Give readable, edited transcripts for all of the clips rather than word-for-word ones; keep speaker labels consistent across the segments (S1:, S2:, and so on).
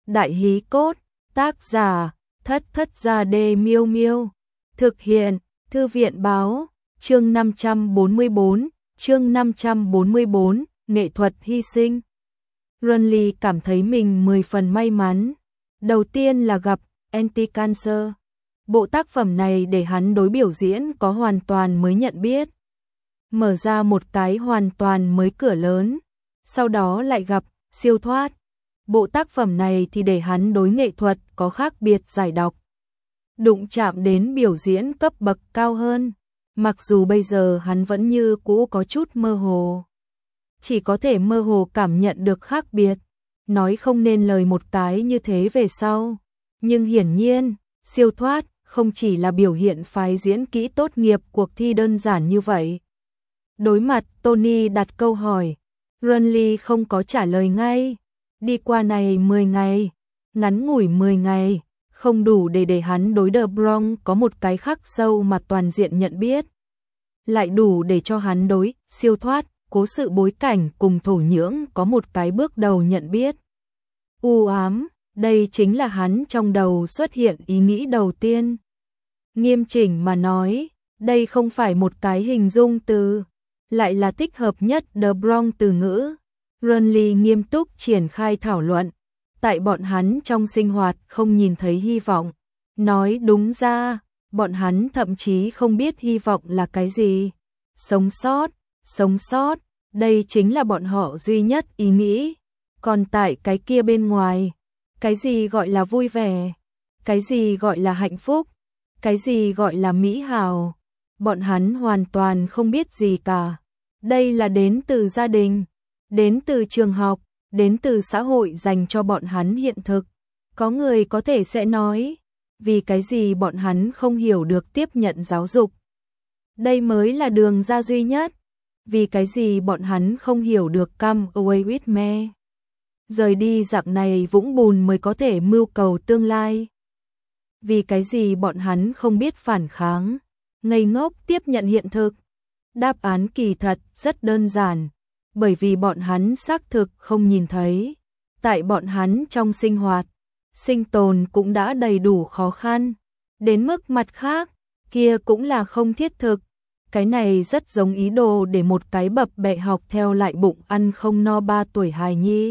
S1: Đại hí cốt, tác giả, Thất Thất Gia Đê Miêu Miêu. Thực hiện, Thư viện báo, chương 544, nghệ thuật hy sinh. Runly cảm thấy mình 10 phần may mắn. Đầu tiên là gặp Anti-Cancer. Bộ tác phẩm này để hắn đối biểu diễn có hoàn toàn mới nhận biết. Mở ra một cái hoàn toàn mới cửa lớn. Sau đó lại gặp Siêu Thoát. Bộ tác phẩm này thì để hắn đối nghệ thuật có khác biệt giải đọc. Đụng chạm đến biểu diễn cấp bậc cao hơn. Mặc dù bây giờ hắn vẫn như cũ có chút mơ hồ. Chỉ có thể mơ hồ cảm nhận được khác biệt. Nói không nên lời một cái như thế về sau. Nhưng hiển nhiên, Siêu Thoát không chỉ là biểu hiện phái diễn kỹ tốt nghiệp cuộc thi đơn giản như vậy. Đối mặt Tony đặt câu hỏi, Runly không có trả lời ngay. Đi qua này 10 ngày, ngắn ngủi 10 ngày, không đủ để hắn đối The Bronx có một cái khắc sâu mà toàn diện nhận biết. Lại đủ để cho hắn đối Siêu Thoát, cố sự bối cảnh cùng thổ nhưỡng có một cái bước đầu nhận biết. U ám, đây chính là hắn trong đầu xuất hiện ý nghĩ đầu tiên. Nghiêm chỉnh mà nói, đây không phải một cái hình dung từ, lại là thích hợp nhất The Bronx từ ngữ. Runly nghiêm túc triển khai thảo luận, tại bọn hắn trong sinh hoạt không nhìn thấy hy vọng. Nói đúng ra, bọn hắn thậm chí không biết hy vọng là cái gì. Sống sót, đây chính là bọn họ duy nhất ý nghĩ. Còn tại cái kia bên ngoài, cái gì gọi là vui vẻ, cái gì gọi là hạnh phúc, cái gì gọi là mỹ hào, bọn hắn hoàn toàn không biết gì cả. Đây là đến từ gia đình, đến từ trường học, đến từ xã hội dành cho bọn hắn hiện thực. Có người có thể sẽ nói, vì cái gì bọn hắn không hiểu được tiếp nhận giáo dục. Đây mới là đường ra duy nhất. Vì cái gì bọn hắn không hiểu được come away with me. Rời đi dạng này vũng bùn mới có thể mưu cầu tương lai. Vì cái gì bọn hắn không biết phản kháng, ngây ngốc tiếp nhận hiện thực. Đáp án kỳ thật rất đơn giản. Bởi vì bọn hắn xác thực không nhìn thấy. Tại bọn hắn trong sinh hoạt, sinh tồn cũng đã đầy đủ khó khăn. Đến mức mặt khác, kia cũng là không thiết thực. Cái này rất giống ý đồ để một cái bập bẹ học theo lại bụng ăn không no 3 tuổi hài nhi.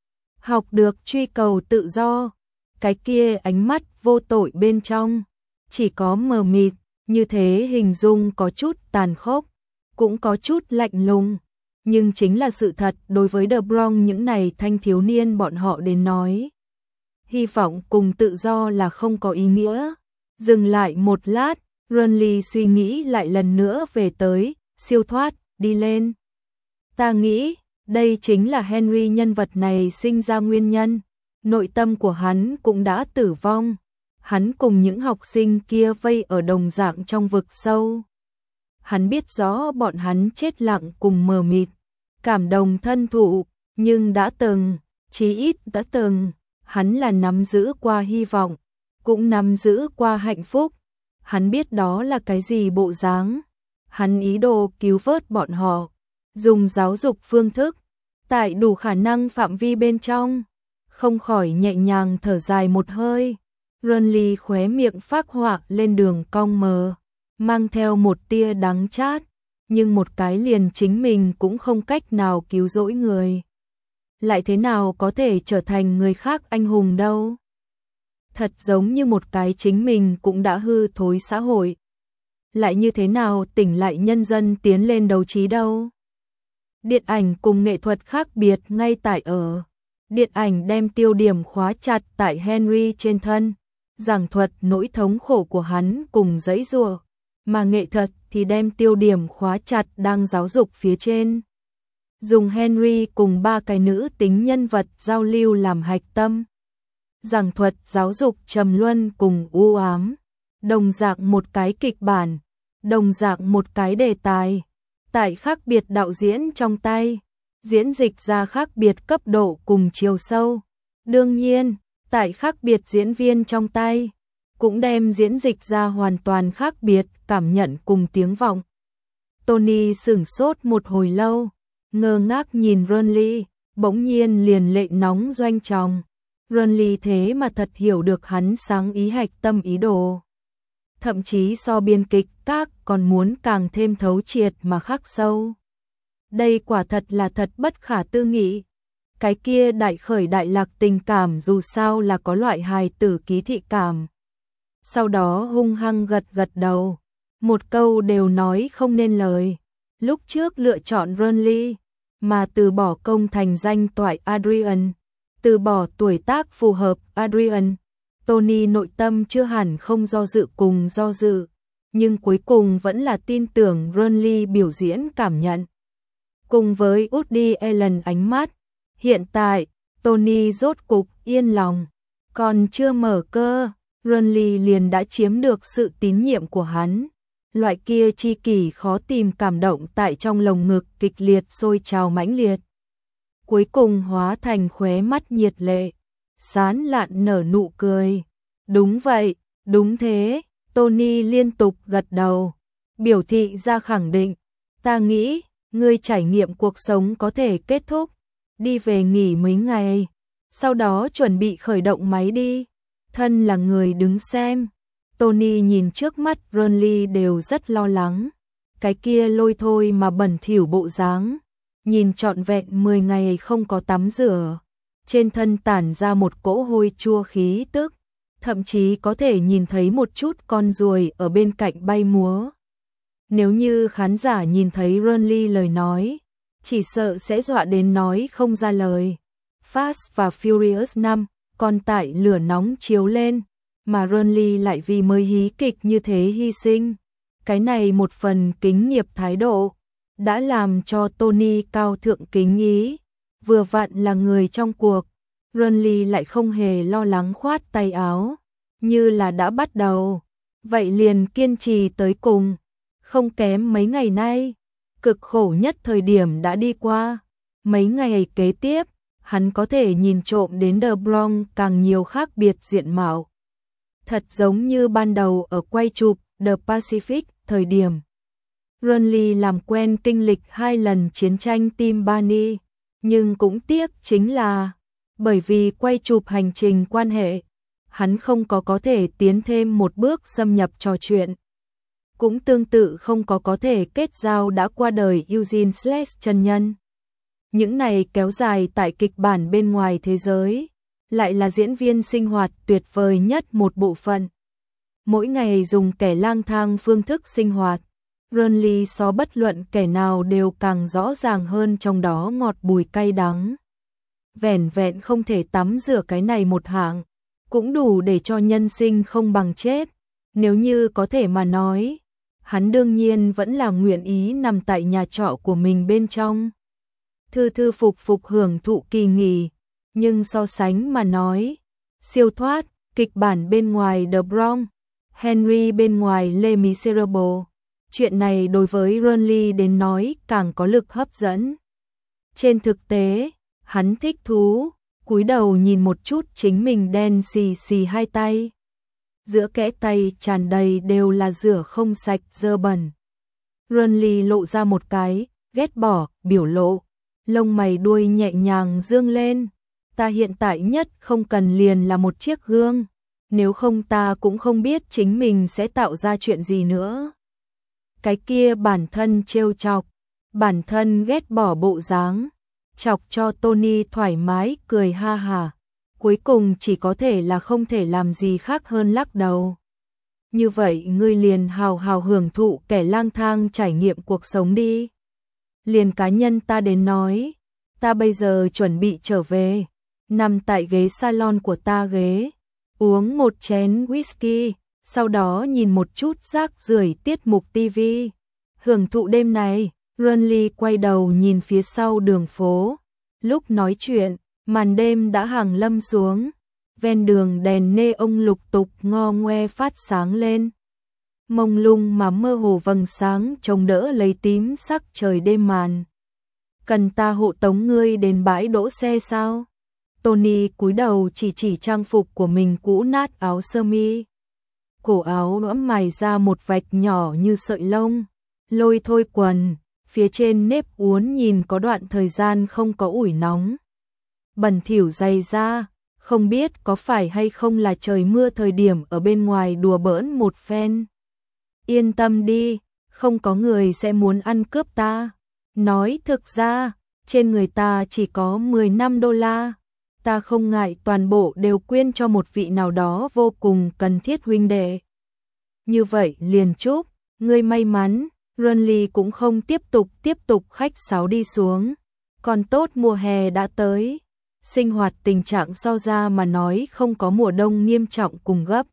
S1: Học được truy cầu tự do. Cái kia ánh mắt vô tội bên trong. Chỉ có mờ mịt, như thế hình dung có chút tàn khốc. Cũng có chút lạnh lùng. Nhưng chính là sự thật đối với The Bronx những này thanh thiếu niên bọn họ đến nói. Hy vọng cùng tự do là không có ý nghĩa. Dừng lại một lát, Runly suy nghĩ lại lần nữa về tới, Siêu Thoát, đi lên. Ta nghĩ, đây chính là Henry nhân vật này sinh ra nguyên nhân. Nội tâm của hắn cũng đã tử vong. Hắn cùng những học sinh kia vây ở đồng dạng trong vực sâu. Hắn biết rõ bọn hắn chết lặng cùng mờ mịt, cảm động thân thụ, nhưng đã từng, chí ít đã từng, hắn là nắm giữ qua hy vọng, cũng nắm giữ qua hạnh phúc. Hắn biết đó là cái gì bộ dáng. Hắn ý đồ cứu vớt bọn họ, dùng giáo dục phương thức, tại đủ khả năng phạm vi bên trong. Không khỏi nhẹ nhàng thở dài một hơi. Runly khóe miệng phác họa lên đường cong mờ, mang theo một tia đắng chát. Nhưng một cái liền chính mình cũng không cách nào cứu rỗi người. Lại thế nào có thể trở thành người khác anh hùng đâu. Thật giống như một cái chính mình cũng đã hư thối xã hội. Lại như thế nào tỉnh lại nhân dân tiến lên đấu trí đâu. Điện ảnh cùng nghệ thuật khác biệt ngay tại ở. Điện ảnh đem tiêu điểm khóa chặt tại Henry trên thân, giảng thuật nỗi thống khổ của hắn cùng giãy giụa, mà nghệ thuật thì đem tiêu điểm khóa chặt đang giáo dục phía trên. Dùng Henry cùng 3 cái nữ tính nhân vật giao lưu làm hạch tâm. Giảng thuật giáo dục trầm luân cùng u ám. Đồng dạng một cái kịch bản, đồng dạng một cái đề tài. Tại khác biệt đạo diễn trong tay, diễn dịch ra khác biệt cấp độ cùng chiều sâu. Đương nhiên, tại khác biệt diễn viên trong tay, cũng đem diễn dịch ra hoàn toàn khác biệt cảm nhận cùng tiếng vọng. Tony sửng sốt một hồi lâu, ngơ ngác nhìn Runly, bỗng nhiên liền lệ nóng doanh tròng. Renly thế mà thật hiểu được hắn sáng ý hạch tâm ý đồ. Thậm chí so biên kịch các còn muốn càng thêm thấu triệt mà khắc sâu. Đây quả thật là thật bất khả tư nghị. Cái kia đại khởi đại lạc tình cảm dù sao là có loại hài tử ký thị cảm. Sau đó hung hăng gật gật đầu. Một câu đều nói không nên lời. Lúc trước lựa chọn Renly, mà từ bỏ công thành danh toại Adrian, từ bỏ tuổi tác phù hợp Adrian. Tony nội tâm chưa hẳn không do dự cùng do dự, nhưng cuối cùng vẫn là tin tưởng Renly biểu diễn cảm nhận. Cùng với Woody Allen ánh mắt, hiện tại, Tony rốt cục yên lòng, còn chưa mở cơ, Renly liền đã chiếm được sự tín nhiệm của hắn. Loại kia chi kỷ khó tìm cảm động tại trong lồng ngực kịch liệt sôi trào mãnh liệt. Cuối cùng hóa thành khóe mắt nhiệt lệ, sán lạn nở nụ cười. Đúng vậy, đúng thế, Tony liên tục gật đầu, biểu thị ra khẳng định. Ta nghĩ, ngươi trải nghiệm cuộc sống có thể kết thúc, đi về nghỉ mấy ngày, sau đó chuẩn bị khởi động máy đi. Thân là người đứng xem, Tony nhìn trước mắt Renly đều rất lo lắng. Cái kia lôi thôi mà bẩn thỉu bộ dáng, nhìn trọn vẹn 10 ngày không có tắm rửa, trên thân tản ra một cỗ hôi chua khí tức, thậm chí có thể nhìn thấy một chút con ruồi ở bên cạnh bay múa. Nếu như khán giả nhìn thấy Renly lời nói, chỉ sợ sẽ dọa đến nói không ra lời. Fast và Furious 5 còn tại lửa nóng chiếu lên, mà Renly lại vì mới hí kịch như thế hy sinh. Cái này một phần kính nghiệp thái độ, đã làm cho Tony cao thượng kính ý. Vừa vặn là người trong cuộc, Renly lại không hề lo lắng khoát tay áo, như là đã bắt đầu. Vậy liền kiên trì tới cùng, không kém mấy ngày nay. Cực khổ nhất thời điểm đã đi qua, mấy ngày kế tiếp, hắn có thể nhìn trộm đến The Bronx càng nhiều khác biệt diện mạo. Thật giống như ban đầu ở quay chụp The Pacific thời điểm. Renly làm quen kinh lịch 2 lần chiến tranh Team Barney, nhưng cũng tiếc chính là bởi vì quay chụp hành trình quan hệ, hắn không có thể tiến thêm một bước xâm nhập trò chuyện. Cũng tương tự không có thể kết giao đã qua đời Eugene Sless chân nhân. Những này kéo dài tại kịch bản bên ngoài thế giới, lại là diễn viên sinh hoạt tuyệt vời nhất một bộ phận. Mỗi ngày dùng kẻ lang thang phương thức sinh hoạt, Renly so bất luận kẻ nào đều càng rõ ràng hơn trong đó ngọt bùi cay đắng. Vẻn vẹn không thể tắm rửa cái này một hạng, cũng đủ để cho nhân sinh không bằng chết. Nếu như có thể mà nói, hắn đương nhiên vẫn là nguyện ý nằm tại nhà trọ của mình bên trong, thư thư phục phục hưởng thụ kỳ nghỉ. Nhưng so sánh mà nói, siêu thoát, kịch bản bên ngoài The Bronx, Henry bên ngoài Les Miserables, chuyện này đối với Renly đến nói càng có lực hấp dẫn. Trên thực tế, hắn thích thú, cúi đầu nhìn một chút chính mình đen xì xì hai tay. Giữa kẽ tay tràn đầy đều là rửa không sạch dơ bẩn. Renly lộ ra một cái ghét bỏ biểu lộ, lông mày đuôi nhẹ nhàng dương lên. Ta hiện tại nhất không cần liền là một chiếc gương, nếu không ta cũng không biết chính mình sẽ tạo ra chuyện gì nữa. Cái kia bản thân trêu chọc, bản thân ghét bỏ bộ dáng, chọc cho Tony thoải mái cười ha hả. Cuối cùng chỉ có thể là không thể làm gì khác hơn lắc đầu. Như vậy ngươi liền hào hào hưởng thụ kẻ lang thang trải nghiệm cuộc sống đi. Liền cá nhân ta đến nói, ta bây giờ chuẩn bị trở về, nằm tại ghế salon của ta ghế, uống một chén whisky, sau đó nhìn một chút rác rưởi tiết mục TV. Hưởng thụ đêm này, Renly quay đầu nhìn phía sau đường phố. Lúc nói chuyện, màn đêm đã hàng lâm xuống, ven đường đèn neon lục tục ngo ngoe phát sáng lên. Mông lung mà mơ hồ vầng sáng chống đỡ lấy tím sắc trời đêm màn. Cần ta hộ tống ngươi đến bãi đỗ xe sao? Tony cúi đầu chỉ trang phục của mình cũ nát áo sơ mi. Cổ áo lõm mài ra một vạch nhỏ như sợi lông, lôi thôi quần, phía trên nếp uốn nhìn có đoạn thời gian không có ủi nóng. Bẩn thỉu dày da, không biết có phải hay không là trời mưa thời điểm ở bên ngoài đùa bỡn một phen. Yên tâm đi, không có người sẽ muốn ăn cướp ta. Nói thực ra, trên người ta chỉ có 15 đô la. Ta không ngại toàn bộ đều quyên cho một vị nào đó vô cùng cần thiết huynh đệ. Như vậy liền chúc, ngươi may mắn. Runley cũng không tiếp tục khách sáo đi xuống. Còn tốt mùa hè đã tới. Sinh hoạt tình trạng so ra mà nói không có mùa đông nghiêm trọng cùng gấp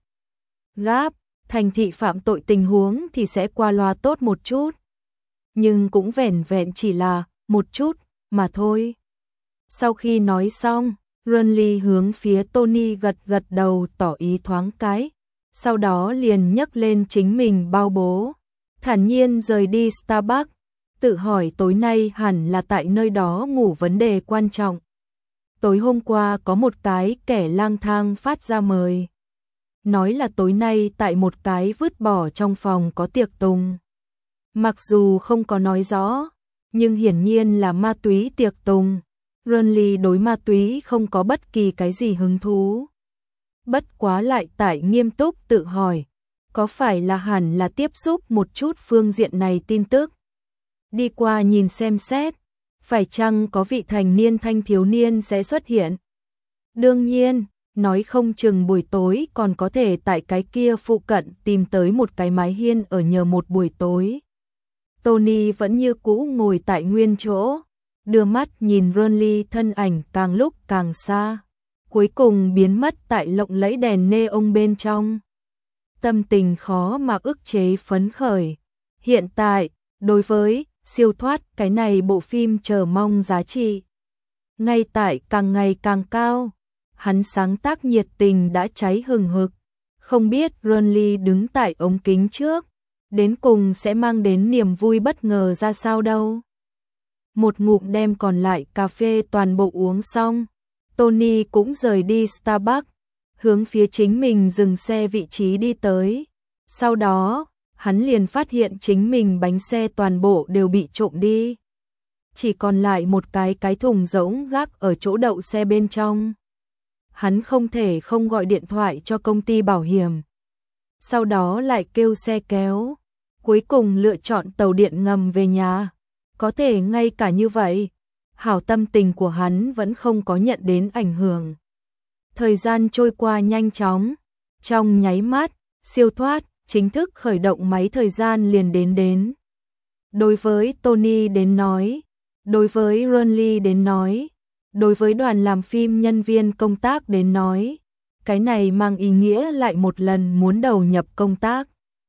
S1: gáp, thành thị phạm tội tình huống thì sẽ qua loa tốt một chút. Nhưng cũng vẻn vẹn chỉ là một chút mà thôi. Sau khi nói xong, Runley hướng phía Tony gật đầu tỏ ý thoáng cái, sau đó liền nhấc lên chính mình bao bố, thản nhiên rời đi Starbucks, tự hỏi tối nay hẳn là tại nơi đó ngủ vấn đề quan trọng. Tối hôm qua có một cái kẻ lang thang phát ra mời. Nói là tối nay tại một cái vứt bỏ trong phòng có tiệc tùng. Mặc dù không có nói rõ, nhưng hiển nhiên là ma túy tiệc tùng. Runley đối ma túy không có bất kỳ cái gì hứng thú. Bất quá lại tại nghiêm túc tự hỏi, có phải là hẳn là tiếp xúc một chút phương diện này tin tức. Đi qua nhìn xem xét, phải chăng có vị thành niên thanh thiếu niên sẽ xuất hiện. Đương nhiên, nói không chừng buổi tối còn có thể tại cái kia phụ cận tìm tới một cái mái hiên ở nhờ một buổi tối. Tony vẫn như cũ ngồi tại nguyên chỗ, đưa mắt nhìn Runley thân ảnh càng lúc càng xa, cuối cùng biến mất tại lộng lẫy đèn neon bên trong. Tâm tình khó mà ức chế phấn khởi. Hiện tại, đối với siêu thoát cái này bộ phim chờ mong giá trị ngay tại càng ngày càng cao. Hắn sáng tác nhiệt tình đã cháy hừng hực. Không biết Runley đứng tại ống kính trước, đến cùng sẽ mang đến niềm vui bất ngờ ra sao đâu. Một ngụm đem còn lại cà phê toàn bộ uống xong, Tony cũng rời đi Starbucks, hướng phía chính mình dừng xe vị trí đi tới. Sau đó, hắn liền phát hiện chính mình bánh xe toàn bộ đều bị trộm đi. Chỉ còn lại một cái thùng rỗng gác ở chỗ đậu xe bên trong. Hắn không thể không gọi điện thoại cho công ty bảo hiểm. Sau đó lại kêu xe kéo. Cuối cùng lựa chọn tàu điện ngầm về nhà. Có thể ngay cả như vậy, hảo tâm tình của hắn vẫn không có nhận đến ảnh hưởng. Thời gian trôi qua nhanh chóng. Trong nháy mắt, siêu thoát chính thức khởi động máy thời gian liền đến. Đối với Tony đến nói, đối với Runley đến nói, đối với đoàn làm phim nhân viên công tác đến nói, cái này mang ý nghĩa lại một lần muốn đầu nhập công tác,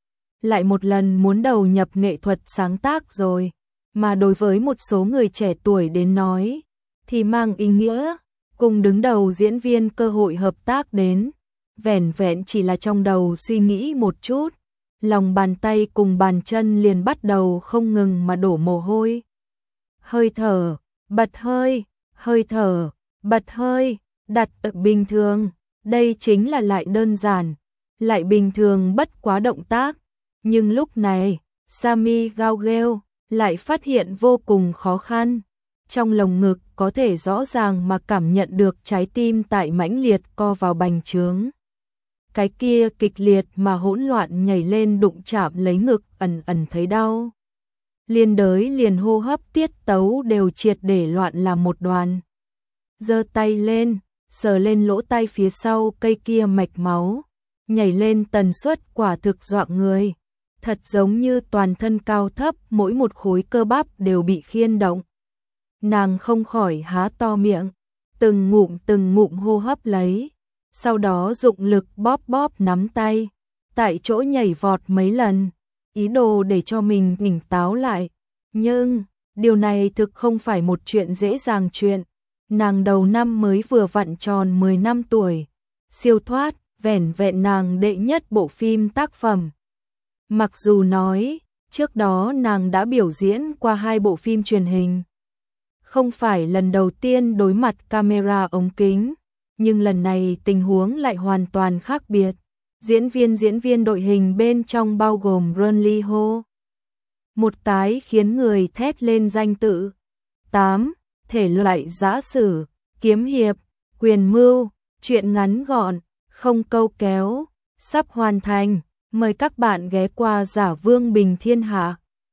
S1: lại một lần muốn đầu nhập nghệ thuật sáng tác rồi, mà đối với một số người trẻ tuổi đến nói, thì mang ý nghĩa cùng đứng đầu diễn viên cơ hội hợp tác đến, vẻn vẹn chỉ là trong đầu suy nghĩ một chút, lòng bàn tay cùng bàn chân liền bắt đầu không ngừng mà đổ mồ hôi. Hơi thở, bật hơi, hơi thở, bật hơi, đặt ở bình thường, đây chính là lại đơn giản, lại bình thường bất quá động tác, nhưng lúc này, Sammy Gaugel lại phát hiện vô cùng khó khăn. Trong lồng ngực có thể rõ ràng mà cảm nhận được trái tim tại mãnh liệt co vào bành trướng. Cái kia kịch liệt mà hỗn loạn nhảy lên đụng chạm lấy ngực ẩn thấy đau. Liên đới liền hô hấp tiết tấu đều triệt để loạn làm một đoàn. Giơ tay lên, sờ lên lỗ tai phía sau cây kia mạch máu, nhảy lên tần suất quả thực dọa người. Thật giống như toàn thân cao thấp mỗi một khối cơ bắp đều bị khiên động. Nàng không khỏi há to miệng, từng ngụm hô hấp lấy, sau đó dụng lực bóp nắm tay, tại chỗ nhảy vọt mấy lần, ý đồ để cho mình tỉnh táo lại. Nhưng, điều này thực không phải một chuyện dễ dàng chuyện. Nàng đầu năm mới vừa vặn tròn 10 năm tuổi, siêu thoát, vẻn vẹn nàng đệ nhất bộ phim tác phẩm. Mặc dù nói, trước đó nàng đã biểu diễn qua 2 bộ phim truyền hình. Không phải lần đầu tiên đối mặt camera ống kính, nhưng lần này tình huống lại hoàn toàn khác biệt. Diễn viên đội hình bên trong bao gồm Runley Ho. Một cái khiến người thét lên danh tự. 8. Thể loại giã sử, kiếm hiệp, quyền mưu, Chuyện ngắn gọn, không câu kéo, sắp hoàn thành. Mời các bạn ghé qua Giả Vương Bình Thiên Hạ.